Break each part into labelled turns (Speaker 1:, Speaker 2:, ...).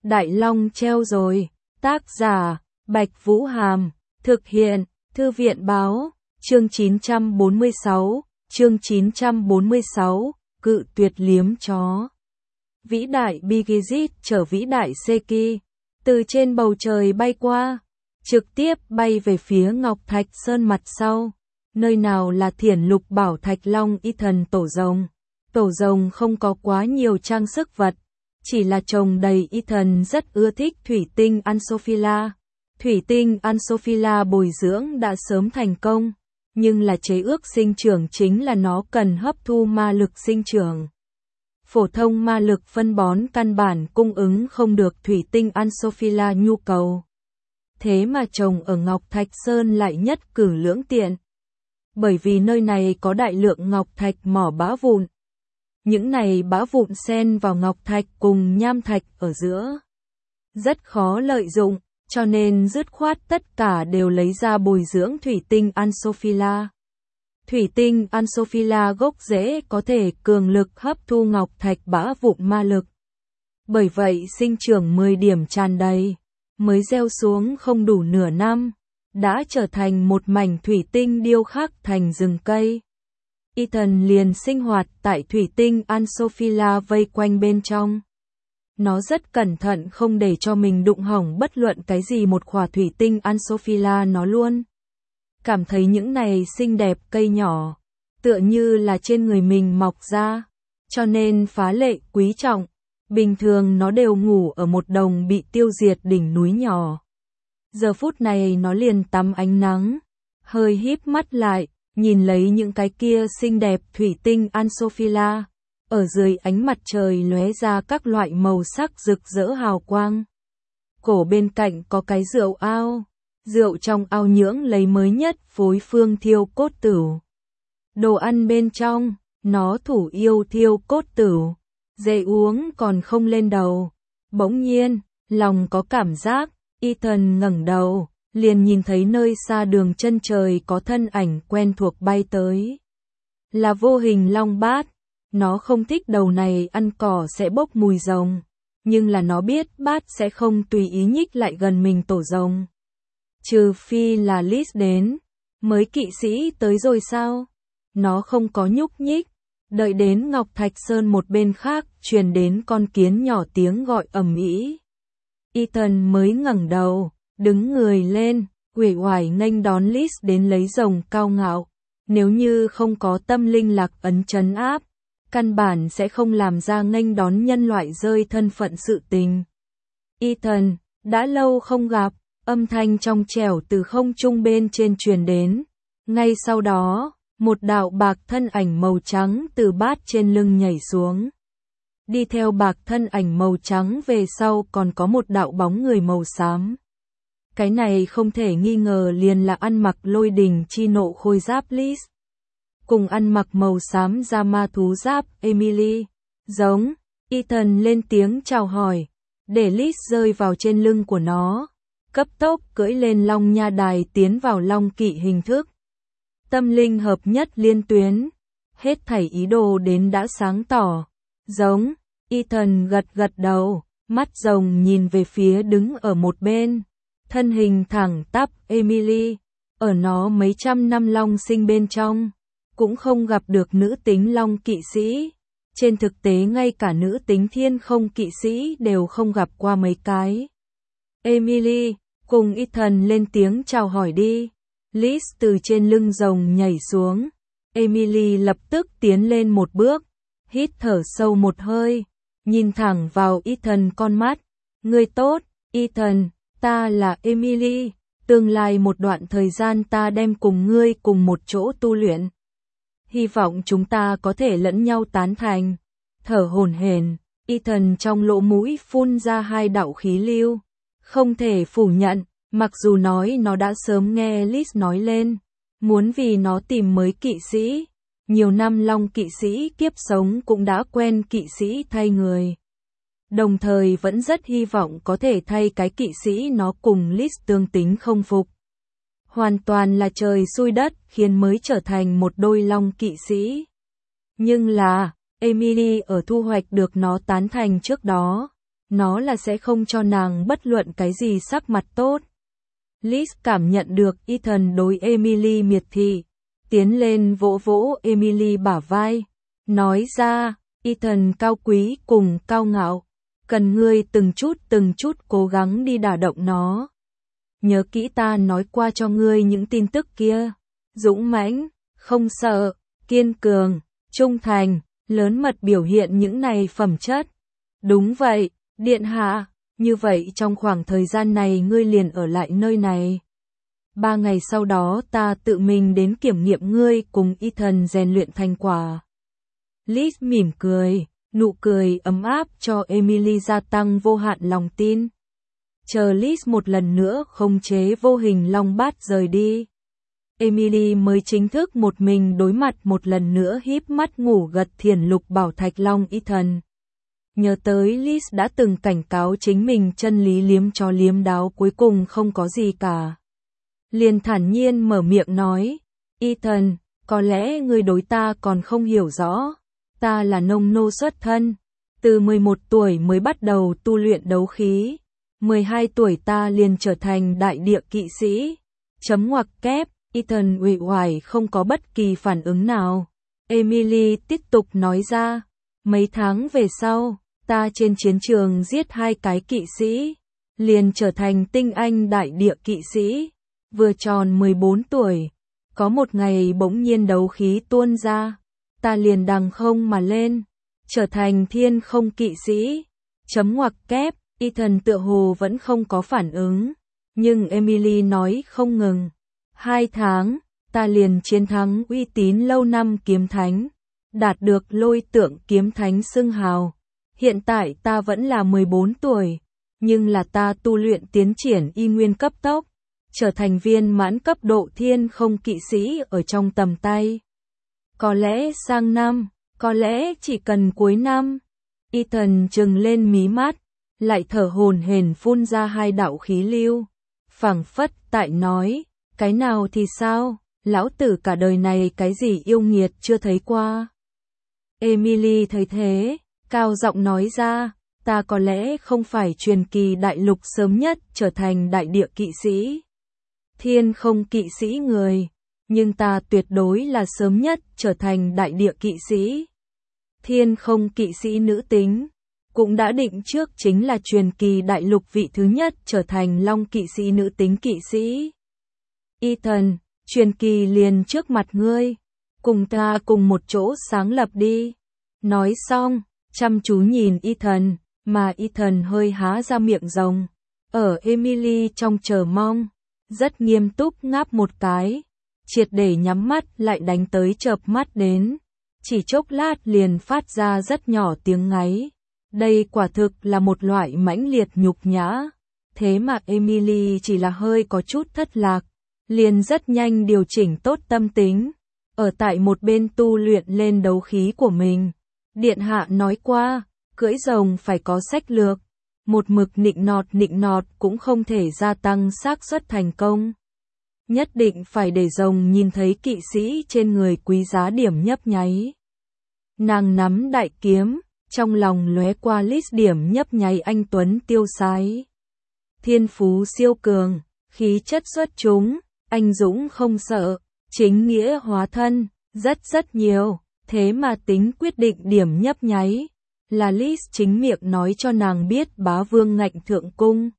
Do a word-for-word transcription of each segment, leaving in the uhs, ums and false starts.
Speaker 1: Đại Long treo rồi. Tác giả, Bạch Vũ Hàm. Thực hiện, Thư viện Báo. Chương chín trăm bốn mươi sáu. Chương chín trăm bốn mươi sáu. Cự tuyệt liếm chó. Vĩ đại Bigizit chở vĩ đại Seki từ trên bầu trời bay qua, trực tiếp bay về phía Ngọc Thạch Sơn mặt sau, nơi nào là Thiển Lục Bảo Thạch Long y thần tổ rồng. Tổ rồng không có quá nhiều trang sức vật, chỉ là trồng đầy y thần rất ưa thích thủy tinh Ansophila. Thủy tinh Ansophila bồi dưỡng đã sớm thành công, nhưng là chế ước sinh trưởng chính là nó cần hấp thu ma lực sinh trưởng. Phổ thông ma lực phân bón căn bản cung ứng không được thủy tinh Ansophila nhu cầu. Thế mà trồng ở Ngọc Thạch Sơn lại nhất cử lưỡng tiện. Bởi vì nơi này có đại lượng ngọc thạch mỏ bã vụn. Những này bã vụn xen vào ngọc thạch cùng nham thạch ở giữa. Rất khó lợi dụng, cho nên dứt khoát tất cả đều lấy ra bồi dưỡng thủy tinh Ansophila. Thủy tinh Ansophila gốc rễ có thể cường lực hấp thu ngọc thạch bã vụn ma lực. Bởi vậy sinh trưởng mười điểm tràn đầy, mới gieo xuống không đủ nửa năm, đã trở thành một mảnh thủy tinh điêu khắc thành rừng cây. Ethan liền sinh hoạt tại thủy tinh Ansophila vây quanh bên trong. Nó rất cẩn thận không để cho mình đụng hỏng bất luận cái gì một khỏa thủy tinh Ansophila nó luôn. Cảm thấy những này xinh đẹp cây nhỏ, tựa như là trên người mình mọc ra, cho nên phá lệ quý trọng. Bình thường nó đều ngủ ở một đồng bị tiêu diệt đỉnh núi nhỏ. Giờ phút này nó liền tắm ánh nắng, hơi híp mắt lại, nhìn lấy những cái kia xinh đẹp thủy tinh Ansophila, ở dưới ánh mặt trời lóe ra các loại màu sắc rực rỡ hào quang. Cổ bên cạnh có cái rượu ao, rượu trong ao nhưỡng lấy mới nhất phối phương thiêu cốt tửu. Đồ ăn bên trong, nó thủ yêu thiêu cốt tửu, dễ uống còn không lên đầu. Bỗng nhiên, lòng có cảm giác, Ethan ngẩng đầu, liền nhìn thấy nơi xa đường chân trời có thân ảnh quen thuộc bay tới. Là vô hình long bát, nó không thích đầu này ăn cỏ sẽ bốc mùi rồng, nhưng là nó biết bát sẽ không tùy ý nhích lại gần mình tổ rồng. Trừ phi là Liz đến, mới kỵ sĩ tới rồi sao? Nó không có nhúc nhích, đợi đến Ngọc Thạch Sơn một bên khác truyền đến con kiến nhỏ tiếng gọi ầm ĩ. Ethan mới ngẩng đầu, đứng người lên, uể oải nghênh đón Liz đến lấy rồng cao ngạo. Nếu như không có tâm linh lạc ấn trấn áp, căn bản sẽ không làm ra nghênh đón nhân loại rơi thân phận sự tình. Ethan, đã lâu không gặp. Âm thanh trong trẻo từ không trung bên trên truyền đến. Ngay sau đó, một đạo bạc thân ảnh màu trắng từ bát trên lưng nhảy xuống. Đi theo bạc thân ảnh màu trắng về sau còn có một đạo bóng người màu xám. Cái này không thể nghi ngờ liền là ăn mặc lôi đình chi nộ khôi giáp Liz. Cùng ăn mặc màu xám da ma thú giáp Emily. Giống, Ethan lên tiếng chào hỏi, để Liz rơi vào trên lưng của nó. Cấp tốc cưỡi lên long nha đài tiến vào long kỵ hình thức. Tâm linh hợp nhất liên tuyến. Hết thảy ý đồ đến đã sáng tỏ. Giống, Ethan gật gật đầu, mắt rồng nhìn về phía đứng ở một bên. Thân hình thẳng tắp Emily, ở nó mấy trăm năm long sinh bên trong, cũng không gặp được nữ tính long kỵ sĩ. Trên thực tế ngay cả nữ tính thiên không kỵ sĩ đều không gặp qua mấy cái. Emily, cùng Ethan lên tiếng chào hỏi đi. Liz từ trên lưng rồng nhảy xuống. Emily lập tức tiến lên một bước, hít thở sâu một hơi, nhìn thẳng vào Ethan con mắt. Ngươi tốt, Ethan, ta là Emily, tương lai một đoạn thời gian ta đem cùng ngươi cùng một chỗ tu luyện. Hy vọng chúng ta có thể lẫn nhau tán thành. Thở hổn hển, Ethan trong lỗ mũi phun ra hai đạo khí lưu. Không thể phủ nhận, mặc dù nói nó đã sớm nghe Liz nói lên, muốn vì nó tìm mới kỵ sĩ. Nhiều năm long kỵ sĩ kiếp sống cũng đã quen kỵ sĩ thay người. Đồng thời vẫn rất hy vọng có thể thay cái kỵ sĩ nó cùng Liz tương tính không phục. Hoàn toàn là trời xui đất khiến mới trở thành một đôi long kỵ sĩ. Nhưng là, Emily ở thu hoạch được nó tán thành trước đó, nó là sẽ không cho nàng bất luận cái gì sắc mặt tốt. Liz cảm nhận được Ethan đối Emily miệt thị, tiến lên vỗ vỗ Emily bả vai, nói ra, Ethan cao quý cùng cao ngạo, cần ngươi từng chút từng chút cố gắng đi đả động nó. Nhớ kỹ ta nói qua cho ngươi những tin tức kia, dũng mãnh, không sợ, kiên cường, trung thành, lớn mật biểu hiện những này phẩm chất. Đúng vậy, điện hạ, như vậy trong khoảng thời gian này ngươi liền ở lại nơi này. Ba ngày sau đó ta tự mình đến kiểm nghiệm ngươi cùng Ethan rèn luyện thành quả. Liz mỉm cười, nụ cười ấm áp cho Emily gia tăng vô hạn lòng tin. Chờ Liz một lần nữa khống chế vô hình long bát rời đi, Emily mới chính thức một mình đối mặt một lần nữa híp mắt ngủ gật thiền lục bảo thạch long Ethan. Nhớ tới Liz đã từng cảnh cáo chính mình chân lý liếm cho liếm đáo cuối cùng không có gì cả. Liền thản nhiên mở miệng nói, Ethan, có lẽ ngươi đối ta còn không hiểu rõ, ta là nông nô xuất thân, từ mười một tuổi mới bắt đầu tu luyện đấu khí, mười hai tuổi ta liền trở thành đại địa kỵ sĩ. Chấm ngoặc kép, Ethan uể oải không có bất kỳ phản ứng nào. Emily tiếp tục nói ra, mấy tháng về sau, ta trên chiến trường giết hai cái kỵ sĩ, liền trở thành tinh anh đại địa kỵ sĩ, vừa tròn mười bốn tuổi, có một ngày bỗng nhiên đấu khí tuôn ra, ta liền đằng không mà lên, trở thành thiên không kỵ sĩ. Chấm ngoặc kép, Ethan tựa hồ vẫn không có phản ứng, nhưng Emily nói không ngừng. Hai tháng, ta liền chiến thắng uy tín lâu năm kiếm thánh, đạt được lôi tượng kiếm thánh xưng hào. Hiện tại ta vẫn là mười bốn tuổi, nhưng là ta tu luyện tiến triển y nguyên cấp tốc, trở thành viên mãn cấp độ thiên không kỵ sĩ ở trong tầm tay. Có lẽ sang năm, có lẽ chỉ cần cuối năm. Ethan trừng lên mí mắt, lại thở hổn hển phun ra hai đạo khí lưu, phảng phất tại nói, cái nào thì sao, lão tử cả đời này cái gì yêu nghiệt chưa thấy qua. Emily thấy thế, cao giọng nói ra, ta có lẽ không phải truyền kỳ đại lục sớm nhất trở thành đại địa kỵ sĩ, thiên không kỵ sĩ người, nhưng ta tuyệt đối là sớm nhất trở thành đại địa kỵ sĩ. Thiên không kỵ sĩ nữ tính, cũng đã định trước chính là truyền kỳ đại lục vị thứ nhất trở thành long kỵ sĩ nữ tính kỵ sĩ. Ethan, truyền kỳ liền trước mặt ngươi, cùng ta cùng một chỗ sáng lập đi. Nói xong, chăm chú nhìn Ethan, mà Ethan hơi há ra miệng rồng. Ở Emily trong chờ mong, rất nghiêm túc ngáp một cái, triệt để nhắm mắt lại đánh tới chợp mắt đến. Chỉ chốc lát liền phát ra rất nhỏ tiếng ngáy. Đây quả thực là một loại mãnh liệt nhục nhã. Thế mà Emily chỉ là hơi có chút thất lạc, liền rất nhanh điều chỉnh tốt tâm tính, ở tại một bên tu luyện lên đấu khí của mình. Điện hạ nói qua, cưỡi rồng phải có sách lược, một mực nịnh nọt nịnh nọt cũng không thể gia tăng xác suất thành công. Nhất định phải để rồng nhìn thấy kỵ sĩ trên người quý giá điểm nhấp nháy. Nàng nắm đại kiếm, trong lòng lóe qua list điểm nhấp nháy anh tuấn tiêu sái. Thiên phú siêu cường, khí chất xuất chúng, anh dũng không sợ, chính nghĩa hóa thân, rất rất nhiều, thế mà tính quyết định điểm nhấp nháy. Là Liz chính miệng nói cho nàng biết bá vương ngạnh thượng cung.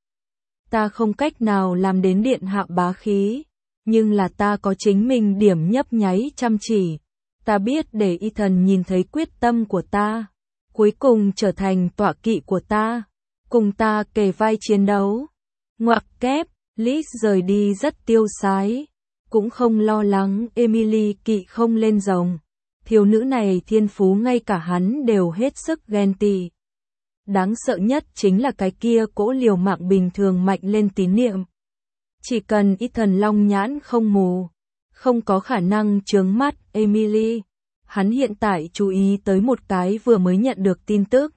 Speaker 1: Ta không cách nào làm đến điện hạ bá khí, nhưng là ta có chính mình điểm nhấp nháy chăm chỉ. Ta biết để Ethan nhìn thấy quyết tâm của ta, cuối cùng trở thành tọa kỵ của ta, cùng ta kề vai chiến đấu. Ngoặc kép, Liz rời đi rất tiêu sái, cũng không lo lắng Emily kỵ không lên rồng. Thiếu nữ này thiên phú ngay cả hắn đều hết sức ghen tị. Đáng sợ nhất chính là cái kia cỗ liều mạng bình thường mạnh lên tín niệm. Chỉ cần Ethan long nhãn không mù, không có khả năng chướng mắt Emily. Hắn hiện tại chú ý tới một cái vừa mới nhận được tin tức.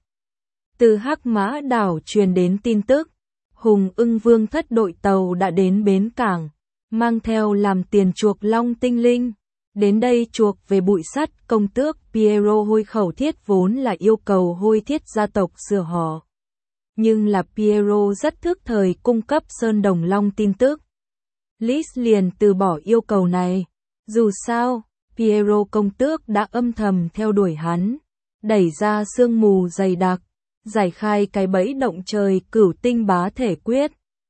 Speaker 1: Từ Hắc Mã đảo truyền đến tin tức, Hùng Ưng Vương thất đội tàu đã đến bến cảng, mang theo làm tiền chuộc long tinh linh. Đến đây chuộc về bụi sắt. Công tước Piero Hôi Khẩu Thiết vốn là yêu cầu Hôi Thiết gia tộc sửa họ. nhưng là Piero rất thức thời cung cấp Sơn Đồng Long tin tức. Lis liền từ bỏ yêu cầu này. Dù sao, Piero công tước đã âm thầm theo đuổi hắn, đẩy ra sương mù dày đặc, giải khai cái bẫy động trời cửu tinh bá thể quyết.